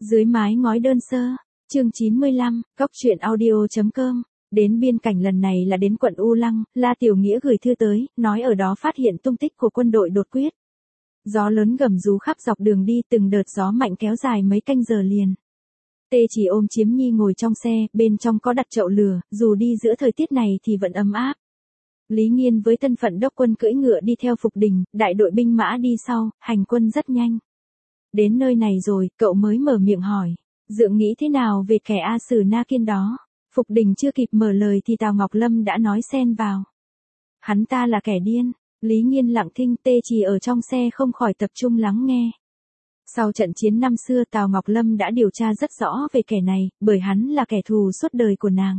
Dưới mái ngói đơn sơ, chương 95, góc truyện audio.com. Đến biên cảnh lần này là đến quận U Lăng, La Tiểu Nghĩa gửi thư tới, nói ở đó phát hiện tung tích của quân đội đột quyết. Gió lớn gầm rú khắp dọc đường đi, từng đợt gió mạnh kéo dài mấy canh giờ liền. Tê chỉ ôm Chiếm Nhi ngồi trong xe, bên trong có đặt chậu lửa, dù đi giữa thời tiết này thì vẫn ấm áp. Lý Nghiên với thân phận đốc quân cưỡi ngựa đi theo Phục Đình, đại đội binh mã đi sau, hành quân rất nhanh. Đến nơi này rồi, cậu mới mở miệng hỏi, Dượng nghĩ thế nào về kẻ A Sử Na Kiên đó? Phục Đình chưa kịp mở lời thì Tào Ngọc Lâm đã nói xen vào. Hắn ta là kẻ điên. Lý Nghiên lặng thinh, Tê chỉ ở trong xe không khỏi tập trung lắng nghe. Sau trận chiến năm xưa Tào Ngọc Lâm đã điều tra rất rõ về kẻ này, bởi hắn là kẻ thù suốt đời của nàng.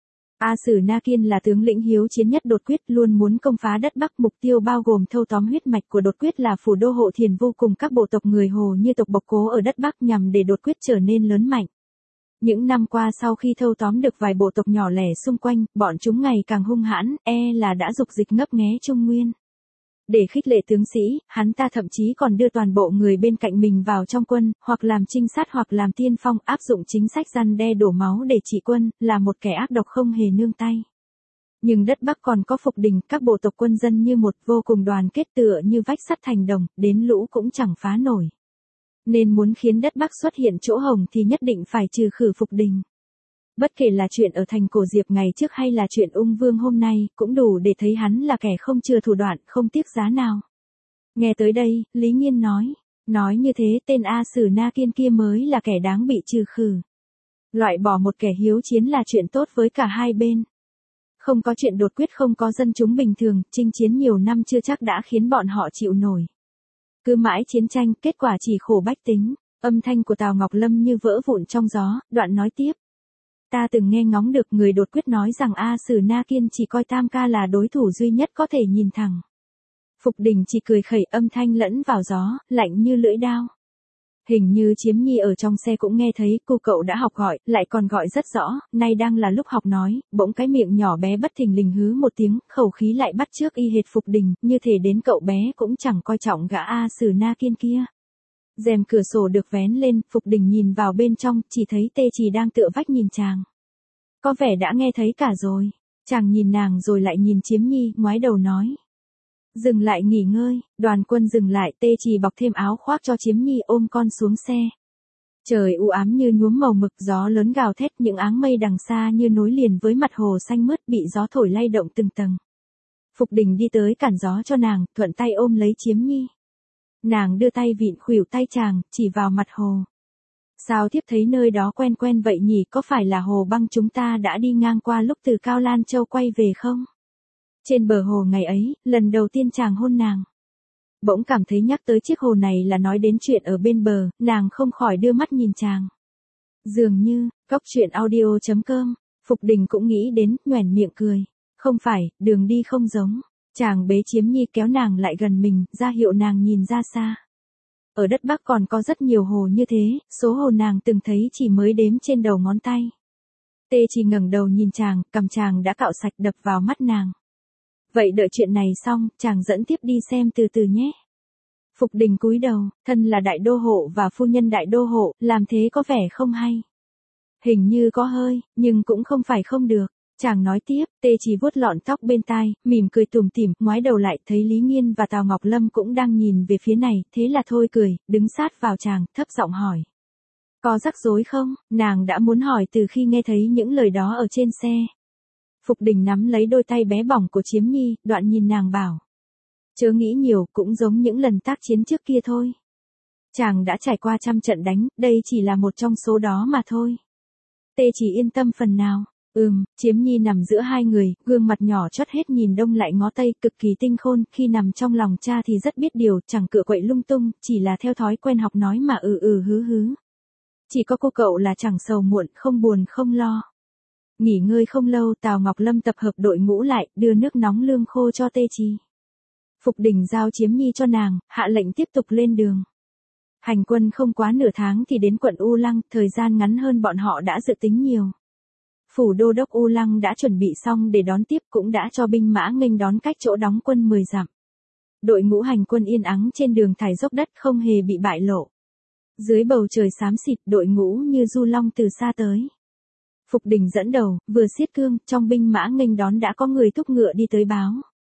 A Sử Na Kiên là tướng lĩnh hiếu chiến nhất đột quyết, luôn muốn công phá đất Bắc, mục tiêu bao gồm thâu tóm huyết mạch của đột quyết là phủ đô Hộ Thiền vô cùng các bộ tộc người Hồ như tộc Bộc Cố ở đất Bắc nhằm để đột quyết trở nên lớn mạnh. Những năm qua sau khi thâu tóm được vài bộ tộc nhỏ lẻ xung quanh, bọn chúng ngày càng hung hãn, là đã dục dịch ngấp nghé Trung Nguyên. Để khích lệ tướng sĩ, hắn ta thậm chí còn đưa toàn bộ người bên cạnh mình vào trong quân, hoặc làm trinh sát hoặc làm tiên phong, áp dụng chính sách răn đe đổ máu để trị quân, là một kẻ ác độc không hề nương tay. Nhưng đất Bắc còn có Phục Đình, các bộ tộc quân dân như một, vô cùng đoàn kết tựa như vách sắt thành đồng, đến lũ cũng chẳng phá nổi. Nên muốn khiến đất Bắc xuất hiện chỗ hồng thì nhất định phải trừ khử Phục Đình. Bất kể là chuyện ở thành Cổ Diệp ngày trước hay là chuyện Ung Vương hôm nay, cũng đủ để thấy hắn là kẻ không chừa thủ đoạn, không tiếc giá nào. Nghe tới đây, Lý Nghiên nói như thế tên A Sử Na Kiên kia mới là kẻ đáng bị trừ khử. Loại bỏ một kẻ hiếu chiến là chuyện tốt với cả hai bên. Không có chuyện đột quyết, không có dân chúng bình thường, chinh chiến nhiều năm chưa chắc đã khiến bọn họ chịu nổi. Cứ mãi chiến tranh, kết quả chỉ khổ bách tính. Âm thanh của Tào Ngọc Lâm như vỡ vụn trong gió, đoạn nói tiếp. Ta từng nghe ngóng được người đột quyết nói rằng A Sử Na Kiên chỉ coi Tam Ca là đối thủ duy nhất có thể nhìn thẳng. Phục Đình chỉ cười khẩy, âm thanh lẫn vào gió, lạnh như lưỡi dao. Hình như Chiếm Nhi ở trong xe cũng nghe thấy, cô cậu đã học gọi, lại còn gọi rất rõ, nay đang là lúc học nói, bỗng cái miệng nhỏ bé bất thình lình hứ một tiếng, khẩu khí lại bắt chước y hệt Phục Đình, như thể đến cậu bé cũng chẳng coi trọng gã A Sử Na Kiên kia. Rèm cửa sổ được vén lên, Phục Đình nhìn vào bên trong, chỉ thấy Tê Chỉ đang tựa vách nhìn chàng. Có vẻ đã nghe thấy cả rồi. Chàng nhìn nàng rồi lại nhìn Chiếm Nhi, ngoái đầu nói. Dừng lại nghỉ ngơi. Đoàn quân dừng lại, Tê Chỉ bọc thêm áo khoác cho Chiếm Nhi, ôm con xuống xe. Trời u ám như nhuốm màu mực, gió lớn gào thét, những áng mây đằng xa như nối liền với mặt hồ xanh mướt bị gió thổi lay động từng tầng. Phục Đình đi tới cản gió cho nàng, thuận tay ôm lấy Chiếm Nhi. Nàng đưa tay vịn khuỷu tay chàng, chỉ vào mặt hồ. Sao thiếp thấy nơi đó quen quen vậy nhỉ, có phải là hồ băng chúng ta đã đi ngang qua lúc từ Cao Lan Châu quay về không? Trên bờ hồ ngày ấy, lần đầu tiên chàng hôn nàng. Bỗng cảm thấy nhắc tới chiếc hồ này là nói đến chuyện ở bên bờ, nàng không khỏi đưa mắt nhìn chàng. Dường như, góc truyện audio.com, Phục Đình cũng nghĩ đến, nhoẻn miệng cười. Không phải, đường đi không giống. Chàng bế Chiếm Nhi kéo nàng lại gần mình, ra hiệu nàng nhìn ra xa. Ở đất Bắc còn có rất nhiều hồ như thế, số hồ nàng từng thấy chỉ mới đếm trên đầu ngón tay. Tê chỉ ngẩng đầu nhìn chàng, cằm chàng đã cạo sạch đập vào mắt nàng. Vậy đợi chuyện này xong, chàng dẫn tiếp đi xem từ từ nhé. Phục Đình cúi đầu, thân là đại đô hộ và phu nhân đại đô hộ, làm thế có vẻ không hay. Hình như có hơi, nhưng cũng không phải không được. Chàng nói tiếp, Tê chỉ vuốt lọn tóc bên tai, mỉm cười tủm tỉm, ngoái đầu lại thấy Lý Nghiên và Tào Ngọc Lâm cũng đang nhìn về phía này, thế là thôi cười, đứng sát vào chàng, thấp giọng hỏi. Có rắc rối không? Nàng đã muốn hỏi từ khi nghe thấy những lời đó ở trên xe. Phục Đình nắm lấy đôi tay bé bỏng của Chiếm Nhi, đoạn nhìn nàng bảo. Chớ nghĩ nhiều, cũng giống những lần tác chiến trước kia thôi. Chàng đã trải qua trăm trận đánh, đây chỉ là một trong số đó mà thôi. Tê chỉ yên tâm phần nào. Chiếm Nhi nằm giữa hai người, gương mặt nhỏ chót hết nhìn đông lại ngó tây, cực kỳ tinh khôn, khi nằm trong lòng cha thì rất biết điều, chẳng cựa quậy lung tung, chỉ là theo thói quen học nói mà hứ. Chỉ có cô cậu là chẳng sầu muộn, không buồn không lo. Nghỉ ngơi không lâu, Tào Ngọc Lâm tập hợp đội ngũ lại, đưa nước nóng lương khô cho Tê Chi. Phục Đình giao Chiếm Nhi cho nàng, hạ lệnh tiếp tục lên đường. Hành quân không quá nửa tháng thì đến quận U Lăng, thời gian ngắn hơn bọn họ đã dự tính nhiều. Phủ đô đốc U Lăng đã chuẩn bị xong để đón tiếp, cũng đã cho binh mã nghênh đón cách chỗ đóng quân 10 dặm. Đội ngũ hành quân yên ắng trên đường thải dốc đất, không hề bị bại lộ. Dưới bầu trời xám xịt, đội ngũ như du long từ xa tới. Phục Đình dẫn đầu, vừa xiết cương, trong binh mã nghênh đón đã có người thúc ngựa đi tới báo.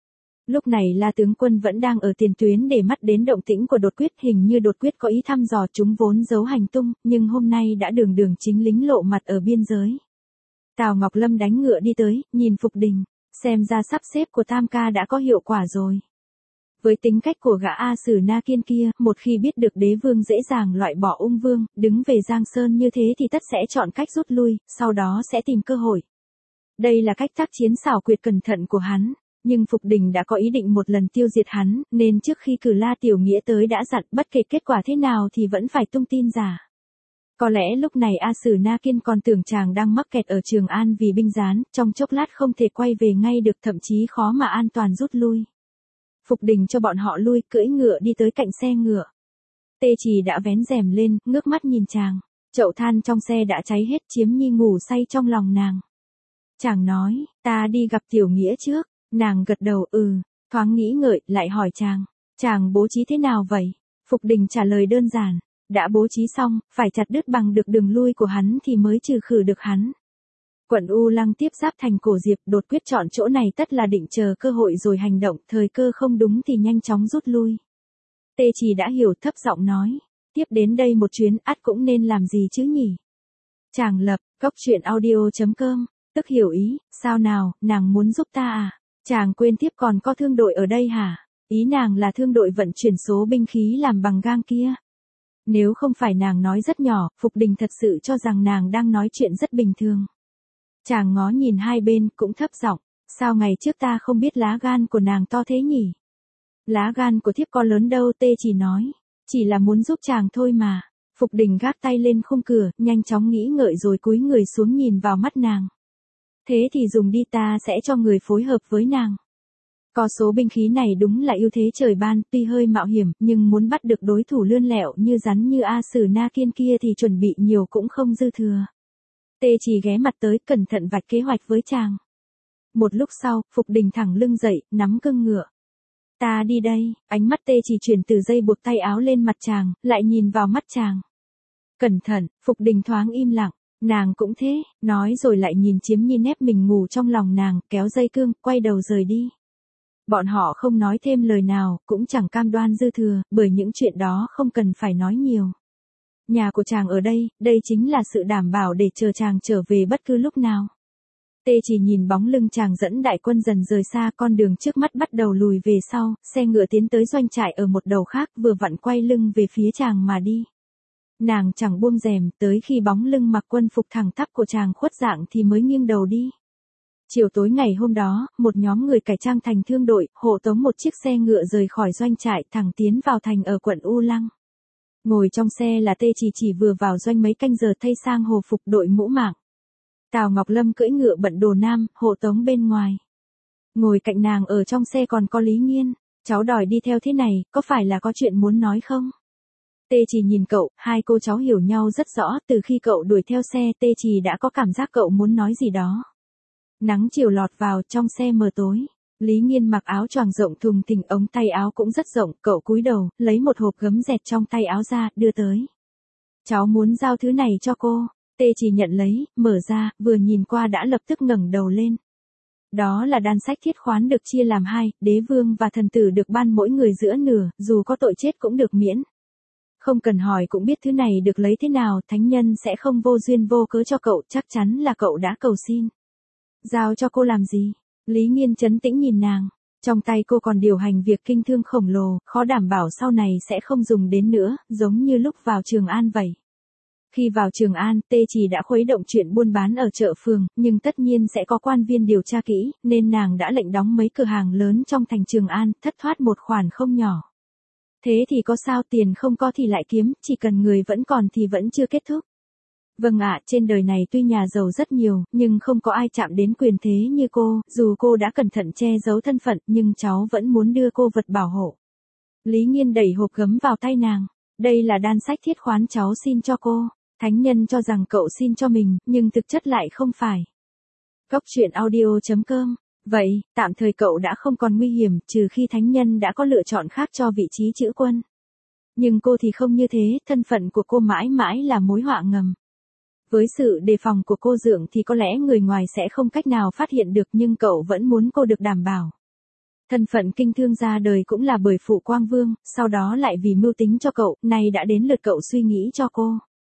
Lúc này La tướng quân vẫn đang ở tiền tuyến để mắt đến động tĩnh của Đột Quyết, hình như Đột Quyết có ý thăm dò chúng vốn giấu hành tung, nhưng hôm nay đã đường đường chính lính lộ mặt ở biên giới. Tào Ngọc Lâm đánh ngựa đi tới, nhìn Phục Đình, xem ra sắp xếp của Tam ca đã có hiệu quả rồi. Với tính cách của gã A Sử Na Kiên kia, một khi biết được đế vương dễ dàng loại bỏ Ung Vương, đứng về Giang Sơn như thế thì tất sẽ chọn cách rút lui, sau đó sẽ tìm cơ hội. Đây là cách tác chiến xảo quyệt cẩn thận của hắn, nhưng Phục Đình đã có ý định một lần tiêu diệt hắn, nên trước khi cử La Tiểu Nghĩa tới đã dặn bất kể kết quả thế nào thì vẫn phải tung tin giả. Có lẽ lúc này A Sử Na Kiên còn tưởng chàng đang mắc kẹt ở Trường An vì binh gián, trong chốc lát không thể quay về ngay được, thậm chí khó mà an toàn rút lui. Phục Đình cho bọn họ lui, cưỡi ngựa đi tới cạnh xe ngựa. Tê Trì đã vén rèm lên, ngước mắt nhìn chàng. Chậu than trong xe đã cháy hết, Chiếm Nhi ngủ say trong lòng nàng. Chàng nói, ta đi gặp Tiểu Nghĩa trước. Nàng gật đầu, thoáng nghĩ ngợi, lại hỏi chàng bố trí thế nào vậy? Phục Đình trả lời đơn giản, đã bố trí xong, phải chặt đứt bằng được đường lui của hắn thì mới trừ khử được hắn. Quận U Lăng tiếp giáp thành Cổ Diệp, Đột Quyết chọn chỗ này tất là định chờ cơ hội rồi hành động, thời cơ không đúng thì nhanh chóng rút lui. Tê Trì đã hiểu, thấp giọng nói, tiếp đến đây một chuyến ắt cũng nên làm gì chứ nhỉ? Chàng lập, coctruyện.audio.com, tức hiểu ý, sao nào, nàng muốn giúp ta à? Chàng quên tiếp còn có thương đội ở đây hả? Ý nàng là thương đội vận chuyển số binh khí làm bằng gang kia. Nếu không phải nàng nói rất nhỏ, Phục Đình thật sự cho rằng nàng đang nói chuyện rất bình thường. Chàng ngó nhìn hai bên, cũng thấp giọng, sao ngày trước ta không biết lá gan của nàng to thế nhỉ? Lá gan của thiếp có lớn đâu, Tê Chỉ nói, chỉ là muốn giúp chàng thôi mà. Phục Đình gác tay lên khung cửa, nhanh chóng nghĩ ngợi rồi cúi người xuống nhìn vào mắt nàng. Thế thì dùng đi, ta sẽ cho người phối hợp với nàng. Có số binh khí này đúng là ưu thế trời ban, tuy hơi mạo hiểm, nhưng muốn bắt được đối thủ lươn lẹo như rắn như A Sử Na Kiên kia thì chuẩn bị nhiều cũng không dư thừa. Tê Chỉ ghé mặt tới, cẩn thận vạch kế hoạch với chàng. Một lúc sau, Phục Đình thẳng lưng dậy, nắm cương ngựa. Ta đi đây, ánh mắt Tê Chỉ chuyển từ dây buộc tay áo lên mặt chàng, lại nhìn vào mắt chàng. Cẩn thận, Phục Đình thoáng im lặng, nàng cũng thế, nói rồi lại nhìn Chiếm Nhi nép mình ngủ trong lòng nàng, kéo dây cương, quay đầu rời đi. Bọn họ không nói thêm lời nào, cũng chẳng cam đoan dư thừa, bởi những chuyện đó không cần phải nói nhiều. Nhà của chàng ở đây, đây chính là sự đảm bảo để chờ chàng trở về bất cứ lúc nào. Tê Chỉ nhìn bóng lưng chàng dẫn đại quân dần rời xa, con đường trước mắt bắt đầu lùi về sau, xe ngựa tiến tới doanh trại ở một đầu khác, vừa vặn quay lưng về phía chàng mà đi. Nàng chẳng buông rèm, tới khi bóng lưng mặc quân phục thẳng tắp của chàng khuất dạng thì mới nghiêng đầu đi. Chiều tối ngày hôm đó, một nhóm người cải trang thành thương đội, hộ tống một chiếc xe ngựa rời khỏi doanh trại thẳng tiến vào thành ở quận U Lăng. Ngồi trong xe là Tê Chỉ vừa vào doanh mấy canh giờ thay sang hồ phục đội mũ mạng. Tào Ngọc Lâm cưỡi ngựa bận đồ nam, hộ tống bên ngoài. Ngồi cạnh nàng ở trong xe còn có Lý Nghiên, cháu đòi đi theo thế này, có phải là có chuyện muốn nói không? Tê Chỉ nhìn cậu, hai cô cháu hiểu nhau rất rõ, từ khi cậu đuổi theo xe Tê Chỉ đã có cảm giác cậu muốn nói gì đó. Nắng chiều lọt vào, trong xe mờ tối. Lý Nghiên mặc áo choàng rộng thùng thình, ống tay áo cũng rất rộng, cậu cúi đầu, lấy một hộp gấm dẹt trong tay áo ra, đưa tới. Cháu muốn giao thứ này cho cô. Tê Chỉ nhận lấy, mở ra, vừa nhìn qua đã lập tức ngẩng đầu lên. Đó là đan sách thiết khoán được chia làm hai, đế vương và thần tử được ban mỗi người giữa nửa, dù có tội chết cũng được miễn. Không cần hỏi cũng biết thứ này được lấy thế nào, thánh nhân sẽ không vô duyên vô cớ cho cậu, chắc chắn là cậu đã cầu xin. Giao cho cô làm gì? Lý Nghiên trấn tĩnh nhìn nàng. Trong tay cô còn điều hành việc kinh thương khổng lồ, khó đảm bảo sau này sẽ không dùng đến nữa, giống như lúc vào Trường An vậy. Khi vào Trường An, Tê Chỉ đã khuấy động chuyện buôn bán ở chợ phường, nhưng tất nhiên sẽ có quan viên điều tra kỹ, nên nàng đã lệnh đóng mấy cửa hàng lớn trong thành Trường An, thất thoát một khoản không nhỏ. Thế thì có sao, tiền không có thì lại kiếm, chỉ cần người vẫn còn thì vẫn chưa kết thúc. Vâng ạ, trên đời này tuy nhà giàu rất nhiều, nhưng không có ai chạm đến quyền thế như cô, dù cô đã cẩn thận che giấu thân phận, nhưng cháu vẫn muốn đưa cô vật bảo hộ. Lý Nghiên đẩy hộp gấm vào tay nàng. Đây là đan sách thiết khoán cháu xin cho cô. Thánh nhân cho rằng cậu xin cho mình, nhưng thực chất lại không phải. Coctruyện.audio.com. Vậy, tạm thời cậu đã không còn nguy hiểm, trừ khi thánh nhân đã có lựa chọn khác cho vị trí chữ quân. Nhưng cô thì không như thế, thân phận của cô mãi mãi là mối họa ngầm. Với sự đề phòng của cô Dượng thì có lẽ người ngoài sẽ không cách nào phát hiện được, nhưng cậu vẫn muốn cô được đảm bảo. Thân phận kinh thương ra đời cũng là bởi phụ Quang Vương, sau đó lại vì mưu tính cho cậu, nay đã đến lượt cậu suy nghĩ cho cô.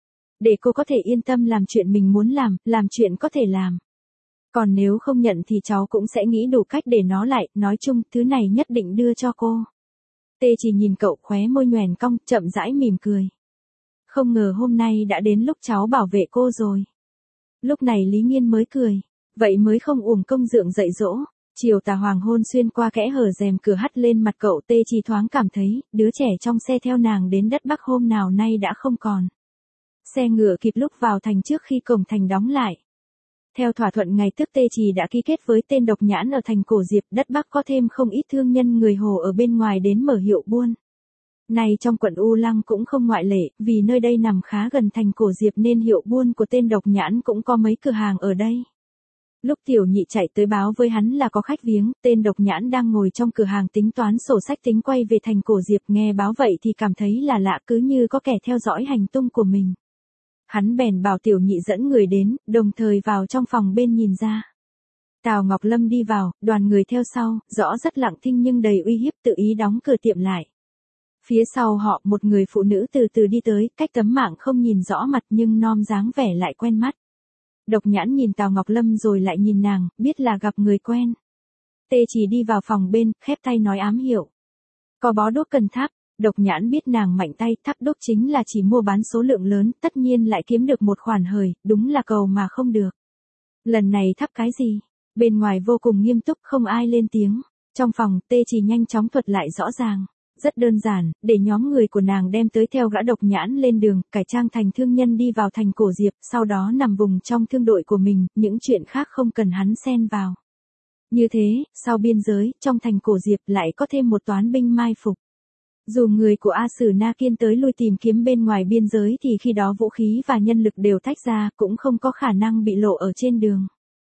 Để cô có thể yên tâm làm chuyện mình muốn làm chuyện có thể làm. Còn nếu không nhận thì cháu cũng sẽ nghĩ đủ cách để nó lại, nói chung, thứ này nhất định đưa cho cô. Tê chỉ nhìn cậu, khóe môi nhoẻn cong, chậm rãi mỉm cười. Không ngờ hôm nay đã đến lúc cháu bảo vệ cô rồi. Lúc này Lý Nghiên mới cười. Vậy mới không uổng công Dượng dạy dỗ. Chiều tà hoàng hôn xuyên qua kẽ hở rèm cửa hắt lên mặt cậu, Tê chỉ thoáng cảm thấy, đứa trẻ trong xe theo nàng đến đất Bắc hôm nào nay đã không còn. Xe ngựa kịp lúc vào thành trước khi cổng thành đóng lại. Theo thỏa thuận ngày trước Tê Trì đã ký kết với tên Độc Nhãn ở thành Cổ Diệp, đất Bắc có thêm không ít thương nhân người Hồ ở bên ngoài đến mở hiệu buôn. Này trong quận U Lăng cũng không ngoại lệ, vì nơi đây nằm khá gần thành Cổ Diệp nên hiệu buôn của tên Độc Nhãn cũng có mấy cửa hàng ở đây. Lúc Tiểu Nhị chạy tới báo với hắn là có khách viếng, tên Độc Nhãn đang ngồi trong cửa hàng tính toán sổ sách tính quay về thành Cổ Diệp, nghe báo vậy thì cảm thấy là lạ, cứ như có kẻ theo dõi hành tung của mình. Hắn bèn bảo Tiểu Nhị dẫn người đến, đồng thời vào trong phòng bên nhìn ra. Tào Ngọc Lâm đi vào, đoàn người theo sau, rõ rất lặng thinh nhưng đầy uy hiếp, tự ý đóng cửa tiệm lại. Phía sau họ một người phụ nữ từ từ đi tới, cách tấm mạng không nhìn rõ mặt nhưng nom dáng vẻ lại quen mắt. Độc Nhãn nhìn Tào Ngọc Lâm rồi lại nhìn nàng, biết là gặp người quen. Tê chỉ đi vào phòng bên, khép tay nói ám hiệu. Có bó đuốc cần thắp. Độc Nhãn biết nàng mạnh tay, thắp đuốc chính là chỉ mua bán số lượng lớn, tất nhiên lại kiếm được một khoản hời, đúng là cầu mà không được. Lần này thắp cái gì? Bên ngoài vô cùng nghiêm túc, không ai lên tiếng. Trong phòng, Tê chỉ nhanh chóng thuật lại rõ ràng. Rất đơn giản, để nhóm người của nàng đem tới theo gã Độc Nhãn lên đường, cải trang thành thương nhân đi vào thành Cổ Diệp, sau đó nằm vùng trong thương đội của mình, những chuyện khác không cần hắn xen vào. Như thế, sau biên giới, trong thành Cổ Diệp lại có thêm một toán binh mai phục. Dù người của A Sử Na Kiên tới lui tìm kiếm bên ngoài biên giới thì khi đó vũ khí và nhân lực đều tách ra, cũng không có khả năng bị lộ ở trên đường.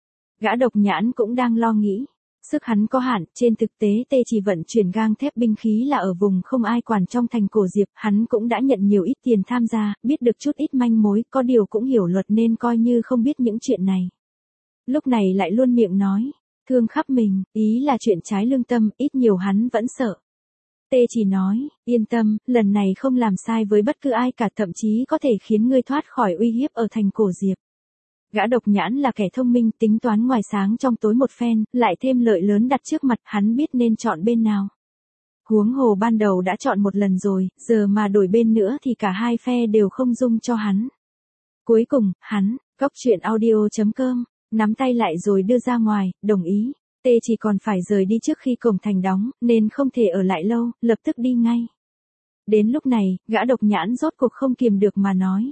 Gã Độc Nhãn cũng đang lo nghĩ. Sức hắn có hạn, trên thực tế Tê chỉ vận chuyển gang thép binh khí là ở vùng không ai quản trong thành Cổ Diệp, hắn cũng đã nhận nhiều ít tiền tham gia, biết được chút ít manh mối, có điều cũng hiểu luật nên coi như không biết những chuyện này. Lúc này lại luôn miệng nói, thương khắp mình, ý là chuyện trái lương tâm, ít nhiều hắn vẫn sợ. Tê chỉ nói, yên tâm, lần này không làm sai với bất cứ ai cả, thậm chí có thể khiến ngươi thoát khỏi uy hiếp ở thành Cổ Diệp. Gã Độc Nhãn là kẻ thông minh, tính toán ngoài sáng trong tối một phen, lại thêm lợi lớn đặt trước mặt, hắn biết nên chọn bên nào. Huống hồ ban đầu đã chọn một lần rồi, giờ mà đổi bên nữa thì cả hai phe đều không dung cho hắn. Cuối cùng, hắn, goctruyện.audio.com, nắm tay lại rồi đưa ra ngoài, đồng ý. Tê chỉ còn phải rời đi trước khi cổng thành đóng, nên không thể ở lại lâu, lập tức đi ngay. Đến lúc này, gã Độc Nhãn rốt cuộc không kiềm được mà nói.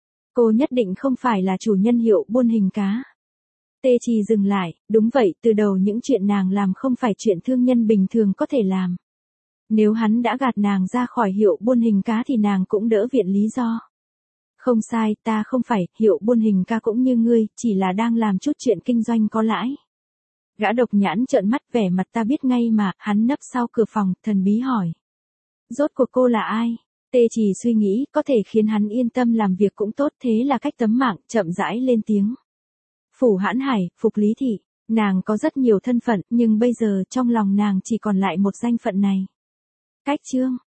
Cô nhất định không phải là chủ nhân hiệu buôn hình cá. Tê chỉ dừng lại, đúng vậy, từ đầu những chuyện nàng làm không phải chuyện thương nhân bình thường có thể làm. Nếu hắn đã gạt nàng ra khỏi hiệu buôn hình cá thì nàng cũng đỡ viện lý do. Không sai, ta không phải, hiệu buôn hình cá cũng như ngươi, chỉ là đang làm chút chuyện kinh doanh có lãi. Gã Độc Nhãn trợn mắt, vẻ mặt ta biết ngay mà, hắn nấp sau cửa phòng, thần bí hỏi. Rốt cuộc cô là ai? Tê chỉ suy nghĩ, có thể khiến hắn yên tâm làm việc cũng tốt, thế là cách tấm mạng, chậm rãi lên tiếng. Phủ Hãn Hải, Phục Lý Thị, nàng có rất nhiều thân phận, nhưng bây giờ trong lòng nàng chỉ còn lại một danh phận này. Cách chương